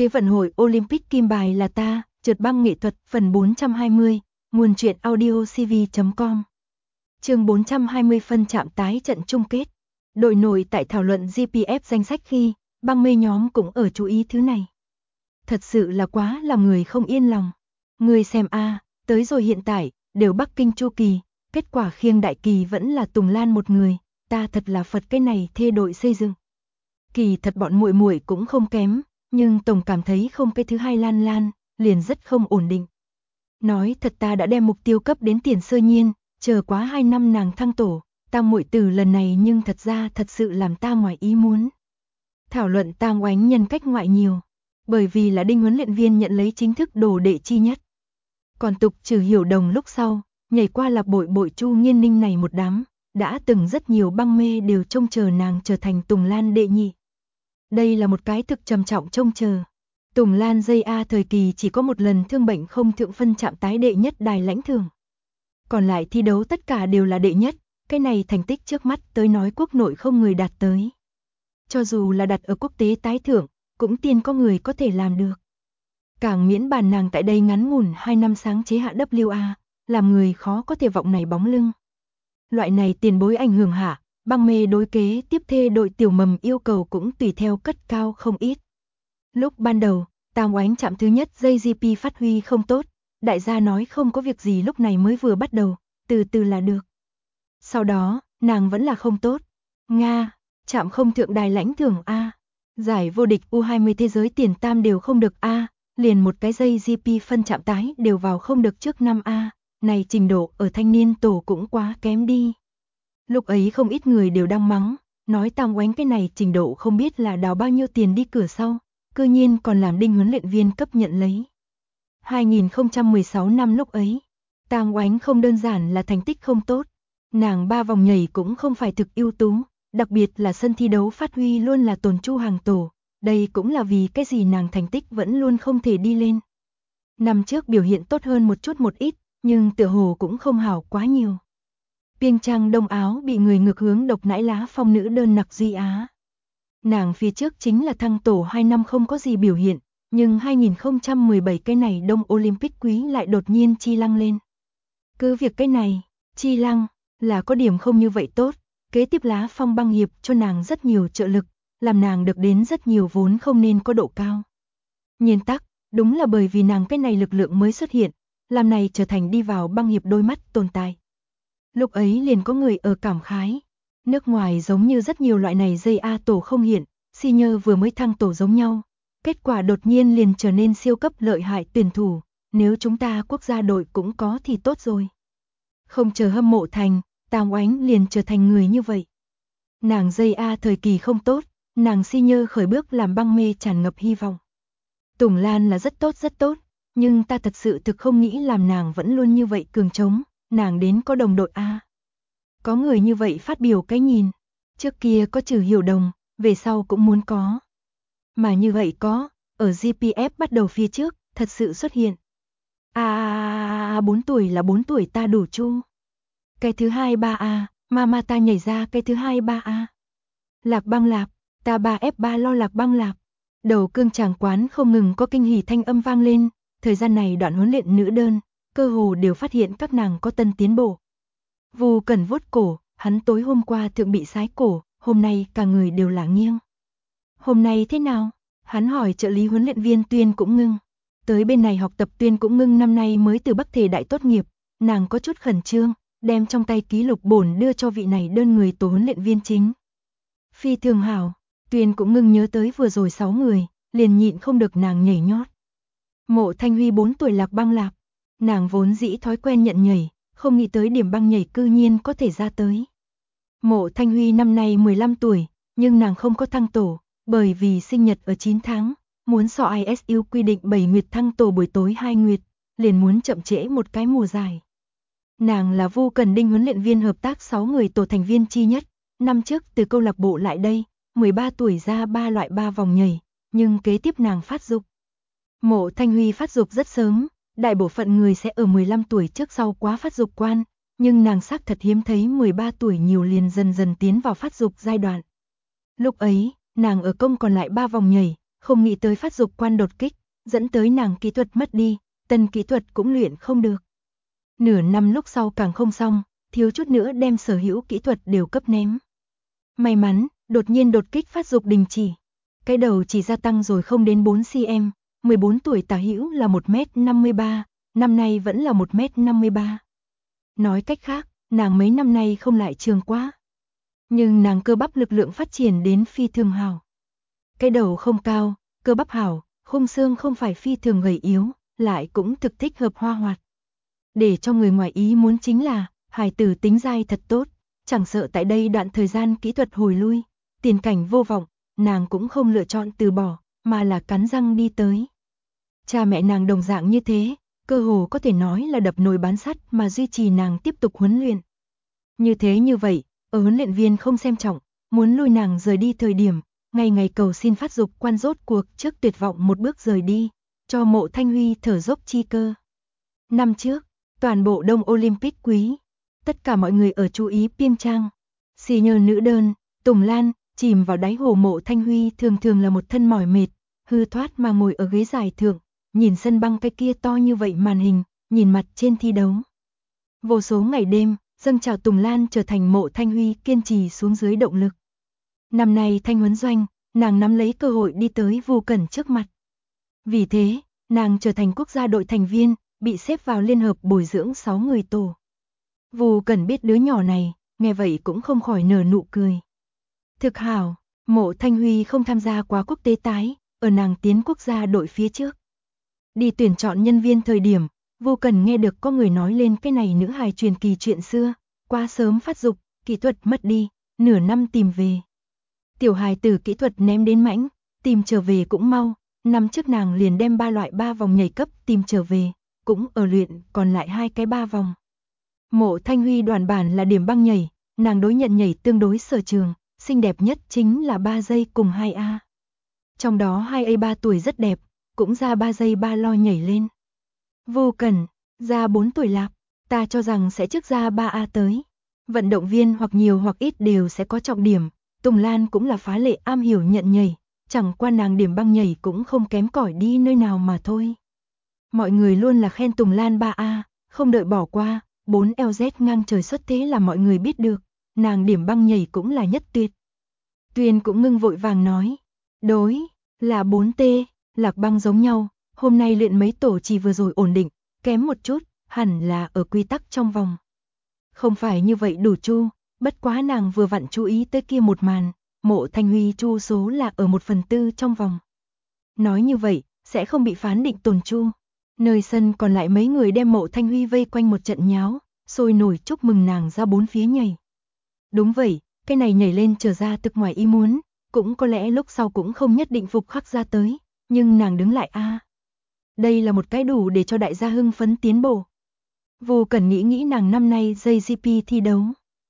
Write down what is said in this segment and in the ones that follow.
Thế vận hội Olympic kim bài là ta, trượt băng nghệ thuật phần 420, nguồn truyện audiocv.com. Chương 420 phân chạm tái trận chung kết. Đội nổi tại thảo luận GPF danh sách khi, băng mê nhóm cũng ở chú ý thứ này. Thật sự là quá làm người không yên lòng. Người xem tới rồi hiện tại, đều Bắc Kinh Chu Kỳ, kết quả khiêng đại kỳ vẫn là Tùng Lan một người, ta thật là Phật cái này thê đội xây dựng. Kỳ thật bọn muội muội cũng không kém, nhưng tổng cảm thấy không cái thứ hai Lan Lan, liền rất không ổn định. Nói thật ta đã đem mục tiêu cấp đến tiền sơ nhiên, chờ quá 2 năm nàng thăng tổ, ta muội từ lần này nhưng thật ra thật sự làm ta ngoài ý muốn. Thảo luận Tang Oánh nhân cách ngoại nhiều, bởi vì là Đinh huấn luyện viên nhận lấy chính thức đồ đệ chi nhất. Còn tục trừ Hiểu Đồng lúc sau, nhảy qua là Bội Bội Chu Nghiên Ninh này một đám, đã từng rất nhiều băng mê đều trông chờ nàng trở thành Tùng Lan đệ nhị. Đây là một cái thực trầm trọng trông chờ. Tùng Lan dây thời kỳ chỉ có một lần thương bệnh không thượng phân chạm tái đệ nhất đài lãnh thưởng. Còn lại thi đấu tất cả đều là đệ nhất, cái này thành tích trước mắt tới nói quốc nội không người đạt tới. Cho dù là đặt ở quốc tế tái thưởng, cũng tiên có người có thể làm được. Càng miễn bàn nàng tại đây ngắn ngủn 2 năm sáng chế hạ WA, làm người khó có thể vọng này bóng lưng. Loại này tiền bối ảnh hưởng hạ, băng mê đối kế tiếp thê đội tiểu mầm yêu cầu cũng tùy theo cất cao không ít. Lúc ban đầu, Tang Oánh chạm thứ nhất dây GP phát huy không tốt, đại gia nói không có việc gì lúc này mới vừa bắt đầu, từ từ là được. Sau đó, nàng vẫn là không tốt. Nga, chạm không thượng đài lãnh thưởng giải vô địch U20 thế giới tiền tam đều không được liền một cái dây GP phân chạm tái đều vào không được trước năm này trình độ ở thanh niên tổ cũng quá kém đi. Lúc ấy không ít người đều đang mắng, nói Tang Oánh cái này trình độ không biết là đào bao nhiêu tiền đi cửa sau, cư nhiên còn làm Đinh huấn luyện viên cấp nhận lấy. 2016 năm lúc ấy, Tang Oánh không đơn giản là thành tích không tốt, nàng 3 vòng nhảy cũng không phải thực ưu tú, đặc biệt là sân thi đấu phát huy luôn là tồn chu hàng tổ, đây cũng là vì cái gì nàng thành tích vẫn luôn không thể đi lên. Năm trước biểu hiện tốt hơn một chút một ít, nhưng tựa hồ cũng không hảo quá nhiều. Piêng Trang Đông Áo bị người ngược hướng độc nãi lá phong nữ đơn nặc Duy Á. Nàng phía trước chính là thăng tổ 2 năm không có gì biểu hiện, nhưng 2017 cái này Đông Olympic quý lại đột nhiên chi lăng lên. Cứ việc cái này, chi lăng, là có điểm không như vậy tốt, kế tiếp lá phong băng hiệp cho nàng rất nhiều trợ lực, làm nàng được đến rất nhiều vốn không nên có độ cao. Nhiên tắc, đúng là bởi vì nàng cái này lực lượng mới xuất hiện, làm này trở thành đi vào băng hiệp đôi mắt tồn tại. Lúc ấy liền có người ở cảm khái, nước ngoài giống như rất nhiều loại này dây tổ không hiện, senior vừa mới thăng tổ giống nhau, kết quả đột nhiên liền trở nên siêu cấp lợi hại tuyển thủ, nếu chúng ta quốc gia đội cũng có thì tốt rồi. Không chờ hâm mộ thành, Tang Oánh liền trở thành người như vậy. Nàng dây thời kỳ không tốt, nàng senior khởi bước làm băng mê tràn ngập hy vọng. Tùng Lan là rất tốt, nhưng ta thật sự thực không nghĩ làm nàng vẫn luôn như vậy cường trống, nàng đến có đồng đội Có người như vậy phát biểu cái nhìn, trước kia có trừ Hiểu Đồng, về sau cũng muốn có. Mà như vậy có, ở GPF bắt đầu phía trước, thật sự xuất hiện. 4 tuổi là 4 tuổi ta đủ chu. Cái thứ hai 3 mama ta nhảy ra cái thứ hai 3 Lạc băng lạp, ta 3F3 lo lạc băng lạp. Đầu cương tràng quán không ngừng có kinh hỉ thanh âm vang lên, thời gian này đoạn huấn luyện nữ đơn, cơ hồ đều phát hiện các nàng có tân tiến bộ. Vu Cẩn vuốt cổ, hắn tối hôm qua thượng bị sái cổ, hôm nay cả người đều là nghiêng. Hôm nay thế nào? Hắn hỏi trợ lý huấn luyện viên Tuyên cũng ngưng. Tới bên này học tập Tuyên cũng ngưng năm nay mới từ Bắc Thể đại tốt nghiệp, nàng có chút khẩn trương, đem trong tay ký lục bổn đưa cho vị này đơn người tổ huấn luyện viên chính. Phi thường hảo, Tuyên cũng ngưng nhớ tới vừa rồi 6 người, liền nhịn không được nàng nhảy nhót. Mộ Thanh Huy 4 tuổi lạc băng lạp, nàng vốn dĩ thói quen nhận nhảy, không nghĩ tới điểm băng nhảy cư nhiên có thể ra tới. Mộ Thanh Huy năm nay 15 tuổi, nhưng nàng không có thăng tổ, bởi vì sinh nhật ở 9 tháng, muốn so ISU quy định 7 nguyệt thăng tổ buổi tối 2 nguyệt, liền muốn chậm trễ một cái mùa dài. Nàng là Vu Cần Đinh huấn luyện viên hợp tác 6 người tổ thành viên chi nhất, năm trước từ câu lạc bộ lại đây, 13 tuổi ra 3 loại 3 vòng nhảy, nhưng kế tiếp nàng phát dục. Mộ Thanh Huy phát dục rất sớm, đại bộ phận người sẽ ở 15 tuổi trước sau quá phát dục quan, nhưng nàng xác thật hiếm thấy 13 tuổi nhiều liền dần dần tiến vào phát dục giai đoạn. Lúc ấy, nàng ở công còn lại 3 vòng nhảy, không nghĩ tới phát dục quan đột kích, dẫn tới nàng kỹ thuật mất đi, tân kỹ thuật cũng luyện không được. Nửa năm lúc sau càng không xong, thiếu chút nữa đem sở hữu kỹ thuật đều cấp ném. May mắn, đột nhiên đột kích phát dục đình chỉ. Cái đầu chỉ gia tăng rồi không đến 4 cm, 14 tuổi tả hữu là 1m53, năm nay vẫn là 1m53. Nói cách khác, nàng mấy năm nay không lại trường quá. Nhưng nàng cơ bắp lực lượng phát triển đến phi thường hảo. Cái đầu không cao, cơ bắp hảo, khung xương không phải phi thường gầy yếu, lại cũng thực thích hợp hoa hoạt. Để cho người ngoài ý muốn chính là, hài tử tính dai thật tốt, chẳng sợ tại đây đoạn thời gian kỹ thuật hồi lui, tiền cảnh vô vọng, nàng cũng không lựa chọn từ bỏ, mà là cắn răng đi tới. Cha mẹ nàng đồng dạng như thế, cơ hồ có thể nói là đập nồi bán sắt mà duy trì nàng tiếp tục huấn luyện. Như thế như vậy, ở huấn luyện viên không xem trọng, muốn lôi nàng rời đi thời điểm, ngày ngày cầu xin phát dục quan rốt cuộc trước tuyệt vọng một bước rời đi, cho Mộ Thanh Huy thở dốc chi cơ. Năm trước, toàn bộ Đông Olympic quý, tất cả mọi người ở chú ý Piêm Trang. Xì nhờ nữ đơn, Tùng Lan, chìm vào đáy hồ. Mộ Thanh Huy thường thường là một thân mỏi mệt, hư thoát mà ngồi ở ghế giải thượng, nhìn sân băng cái kia to như vậy màn hình, nhìn mặt trên thi đấu. Vô số ngày đêm, dâng trào Tùng Lan trở thành Mộ Thanh Huy kiên trì xuống dưới động lực. Năm nay thanh huấn doanh, nàng nắm lấy cơ hội đi tới Vu Cẩn trước mặt. Vì thế, nàng trở thành quốc gia đội thành viên, bị xếp vào liên hợp bồi dưỡng 6 người tổ. Vu Cẩn biết đứa nhỏ này, nghe vậy cũng không khỏi nở nụ cười. Thực hảo, Mộ Thanh Huy không tham gia quá quốc tế tái, ở nàng tiến quốc gia đội phía trước. Đi tuyển chọn nhân viên thời điểm, Vu Cẩn nghe được có người nói lên cái này nữ hài truyền kỳ chuyện xưa, quá sớm phát dục, kỹ thuật mất đi, nửa năm tìm về. Tiểu hài tử kỹ thuật ném đến mãnh, tìm trở về cũng mau, năm trước nàng liền đem 3 loại 3 vòng nhảy cấp tìm trở về, cũng ở luyện còn lại 2 cái 3 vòng. Mộ Thanh Huy đoàn bản là điểm băng nhảy, nàng đối nhận nhảy tương đối sở trường, xinh đẹp nhất chính là 3 giây cùng 2A. Trong đó 2A 3 tuổi rất đẹp, cũng ra 3 giây 3 lo nhảy lên. Vô Cẩn, ra 4 tuổi lạc, ta cho rằng sẽ trước ra 3A tới. Vận động viên hoặc nhiều hoặc ít đều sẽ có trọng điểm, Tùng Lan cũng là phá lệ am hiểu nhận nhảy, chẳng qua nàng điểm băng nhảy cũng không kém cỏi đi nơi nào mà thôi. Mọi người luôn là khen Tùng Lan 3A, không đợi bỏ qua, 4LZ ngang trời xuất thế là mọi người biết được, nàng điểm băng nhảy cũng là nhất tuyệt. Tuyền cũng ngưng vội vàng nói, đối, là 4T, lạc băng giống nhau, hôm nay luyện mấy tổ chỉ vừa rồi ổn định, kém một chút, hẳn là ở quy tắc trong vòng. Không phải như vậy đủ chu, bất quá nàng vừa vặn chú ý tới kia một màn, Mộ Thanh Huy chu số là ở 1/4 trong vòng. Nói như vậy, sẽ không bị phán định tồn chu. Nơi sân còn lại mấy người đem Mộ Thanh Huy vây quanh một trận nháo, sôi nổi chúc mừng nàng ra 4 phía nhảy. Đúng vậy, cái này nhảy lên trở ra thực ngoài ý muốn, cũng có lẽ lúc sau cũng không nhất định phục khắc ra tới, nhưng nàng đứng lại a. Đây là một cái đủ để cho đại gia hưng phấn tiến bộ. Vô Cần nghĩ nàng năm nay JGP thi đấu.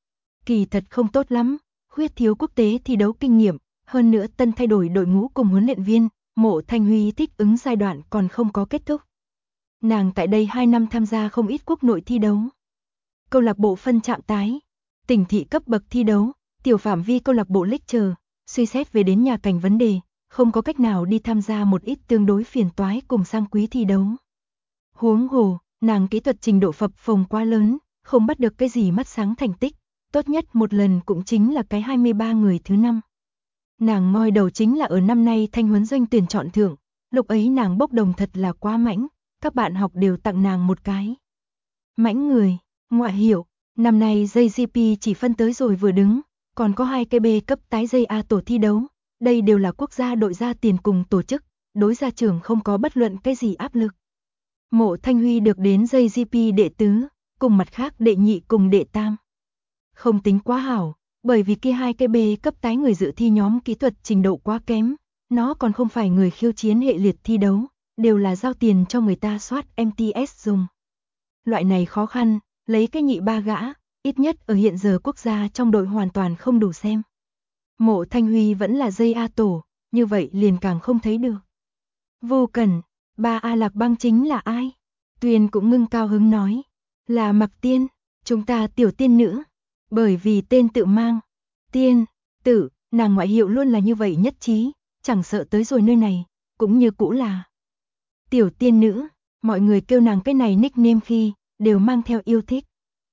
Kỳ thật không tốt lắm, khuyết thiếu quốc tế thi đấu kinh nghiệm, hơn nữa tân thay đổi đội ngũ cùng huấn luyện viên, Mộ Thanh Huy thích ứng giai đoạn còn không có kết thúc. Nàng tại đây 2 năm tham gia không ít quốc nội thi đấu. Câu lạc bộ phân trạm tái, tỉnh thị cấp bậc thi đấu, tiểu phạm vi câu lạc bộ lích chờ, suy xét về đến nhà cảnh vấn đề, không có cách nào đi tham gia một ít tương đối phiền toái cùng sang quý thi đấu. Huống hồ, nàng kỹ thuật trình độ phập phồng quá lớn, không bắt được cái gì mắt sáng thành tích, tốt nhất một lần cũng chính là cái 23 người thứ 5. Nàng ngoi đầu chính là ở năm nay thanh huấn doanh tuyển chọn thưởng, lúc ấy nàng bốc đồng thật là quá mãnh, các bạn học đều tặng nàng một cái. Mãnh người, ngoại hiệu, năm nay JGP chỉ phân tới rồi vừa đứng, còn có 2 cái B cấp tái dây A tổ thi đấu, đây đều là quốc gia đội ra tiền cùng tổ chức, đối gia trưởng không có bất luận cái gì áp lực. Mộ Thanh Huy được đến JGP đệ tứ, cùng mặt khác đệ nhị cùng đệ tam. Không tính quá hảo, bởi vì kia 2 cái B cấp tái người dự thi nhóm kỹ thuật trình độ quá kém, nó còn không phải người khiêu chiến hệ liệt thi đấu, đều là giao tiền cho người ta soát MTS dùng. Loại này khó khăn, lấy cái nhị ba gã, ít nhất ở hiện giờ quốc gia trong đội hoàn toàn không đủ xem. Mộ Thanh Huy vẫn là dây A tổ, như vậy liền càng không thấy được. Vô Cần, 3A lạc băng chính là ai? Tuyền cũng ngưng cao hứng nói, là Mặc Tiên, chúng ta tiểu tiên nữ, bởi vì tên tự mang, tiên, tử, nàng ngoại hiệu luôn là như vậy nhất trí, chẳng sợ tới rồi nơi này, cũng như cũ là Tiểu Tiên Nữ, mọi người kêu nàng cái này nickname khi đều mang theo yêu thích.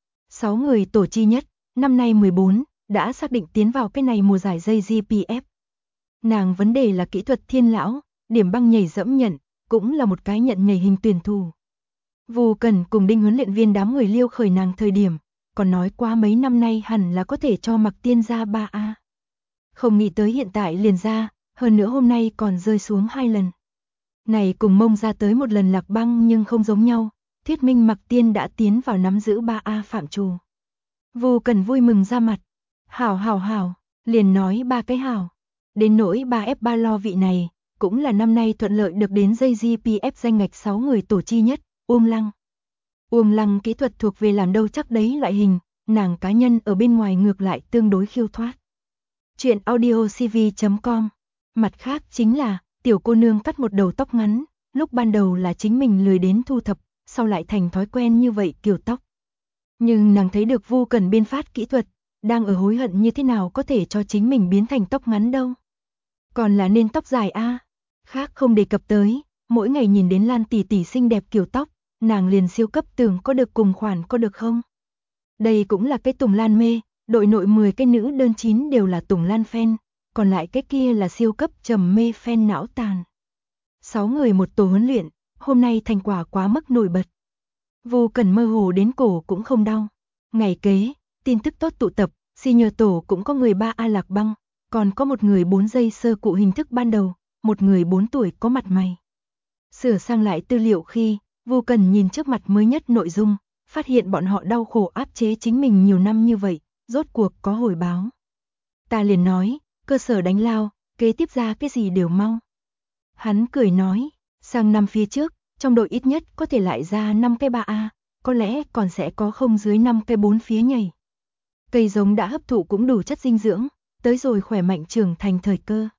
6 người tổ chi nhất, năm nay 14, đã xác định tiến vào cái này mùa giải dây GPF. Nàng vấn đề là kỹ thuật thiên lão, điểm băng nhảy dẫm nhận, cũng là một cái nhận nhảy hình tuyển thủ. Vu Cần cùng Đinh huấn luyện viên đám người liêu khởi nàng thời điểm, còn nói qua mấy năm nay hẳn là có thể cho Mặc Tiên ra 3A. Không nghĩ tới hiện tại liền ra, hơn nữa hôm nay còn rơi xuống 2 lần. Này cùng Mông ra tới một lần lạc băng nhưng không giống nhau, thuyết minh Mặc Tiên đã tiến vào nắm giữ 3A phạm trù. Vu Cần vui mừng ra mặt, hảo, liền nói 3 cái hảo. Đến nỗi 3F3 lo vị này, cũng là năm nay thuận lợi được đến dây GPF danh ngạch 6 người tổ chi nhất, Lăng. Lăng kỹ thuật thuộc về làm đâu chắc đấy loại hình, nàng cá nhân ở bên ngoài ngược lại tương đối khiêu thoát. Chuyện audiocv.com. Mặt khác chính là, tiểu cô nương cắt một đầu tóc ngắn, lúc ban đầu là chính mình lười đến thu thập, sau lại thành thói quen như vậy kiểu tóc. Nhưng nàng thấy được Vu Cần biên phát kỹ thuật, đang ở hối hận như thế nào có thể cho chính mình biến thành tóc ngắn đâu. Còn là nên tóc dài a. Khác không đề cập tới, mỗi ngày nhìn đến Lan tỷ tỷ xinh đẹp kiểu tóc, nàng liền siêu cấp tưởng có được cùng khoản có được không. Đây cũng là cái Tùng Lan mê, đội nội 10 cái nữ đơn 9 đều là Tùng Lan fan, còn lại cái kia là siêu cấp trầm mê fan não tàn. 6 người một tổ huấn luyện, hôm nay thành quả quá mức nổi bật. Vu Cần mơ hồ đến cổ cũng không đau. Ngày kế, tin tức tốt tụ tập, senior tổ cũng có người 3A lạc băng, còn có một người 4 giây sơ cụ hình thức ban đầu, một người 4 tuổi có mặt mày. Sửa sang lại tư liệu khi, Vu Cần nhìn trước mặt mới nhất nội dung, phát hiện bọn họ đau khổ áp chế chính mình nhiều năm như vậy, rốt cuộc có hồi báo. Ta liền nói, cơ sở đánh lao, kế tiếp ra cái gì đều mau. Hắn cười nói, sang năm phía trước, trong đội ít nhất có thể lại ra 5 cái 3A, có lẽ còn sẽ có không dưới 5 cái 4 phía nhảy. Cây giống đã hấp thụ cũng đủ chất dinh dưỡng, tới rồi khỏe mạnh trưởng thành thời cơ.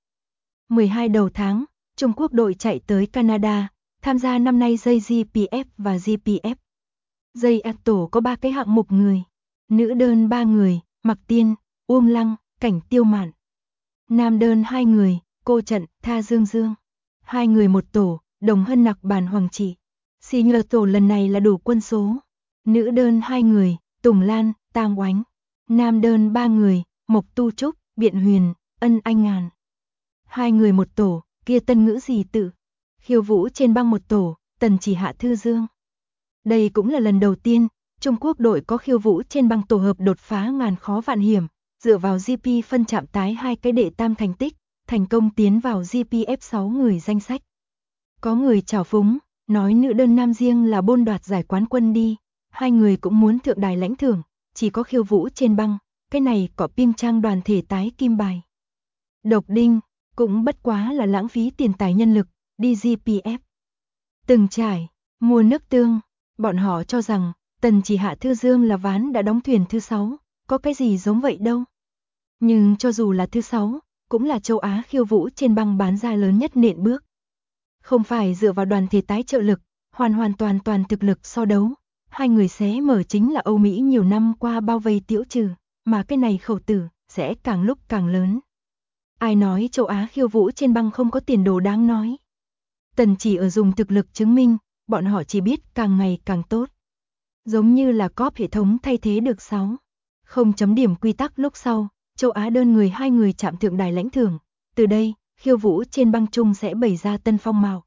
12 đầu tháng, Trung Quốc đội chạy tới Canada, tham gia năm nay dây GPF và GPF. Dây A tổ có 3 cái hạng mục người, nữ đơn 3 người, Mặc Tiên, Lăng, Cảnh Tiêu Mạn. Nam đơn 2 người, Cô Trận, Tha Dương Dương. 2 người một tổ, Đồng Hân Nặc Bàn Hoàng Trị. Senior tổ lần này là đủ quân số. Nữ đơn 2 người, Tùng Lan, Tang Oánh. Nam đơn 3 người, Mộc Tu Trúc, Biện Huyền, Ân Anh Ngàn. 2 người một tổ, kia tân ngữ gì tự. Khiêu vũ trên băng một tổ, Tần Chỉ Hạ Thư Dương. Đây cũng là lần đầu tiên, Trung Quốc đội có khiêu vũ trên băng tổ hợp đột phá ngàn khó vạn hiểm, dựa vào GP phân chạm tái 2 cái đệ tam thành tích, thành công tiến vào GPF 6 người danh sách. Có người chào phúng, nói nữ đơn nam riêng là bôn đoạt giải quán quân đi, 2 người cũng muốn thượng đài lãnh thưởng, chỉ có khiêu vũ trên băng, cái này có Piêng Trang đoàn thể tái kim bài. Độc Đinh, cũng bất quá là lãng phí tiền tài nhân lực, đi GPF. Từng trải, mua nước tương, bọn họ cho rằng, Tần Chỉ Hạ Thư Dương là ván đã đóng thuyền thứ 6, có cái gì giống vậy đâu. Nhưng cho dù là thứ 6, cũng là châu Á khiêu vũ trên băng bán ra lớn nhất nện bước. Không phải dựa vào đoàn thể tái trợ lực, hoàn toàn thực lực so đấu, 2 người xé mở chính là Âu Mỹ nhiều năm qua bao vây tiễu trừ, mà cái này khẩu tử, sẽ càng lúc càng lớn. Ai nói châu Á khiêu vũ trên băng không có tiền đồ đáng nói. Tần chỉ ở dùng thực lực chứng minh, bọn họ chỉ biết càng ngày càng tốt. Giống như là cóp hệ thống thay thế được 6. Không chấm điểm quy tắc lúc sau, châu Á đơn người 2 người chạm thượng đài lãnh thưởng. Từ đây, khiêu vũ trên băng chung sẽ bày ra tân phong mạo.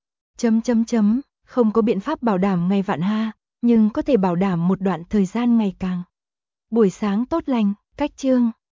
Không có biện pháp bảo đảm ngày vạn ha, nhưng có thể bảo đảm một đoạn thời gian ngày càng. Buổi sáng tốt lành, cách chương.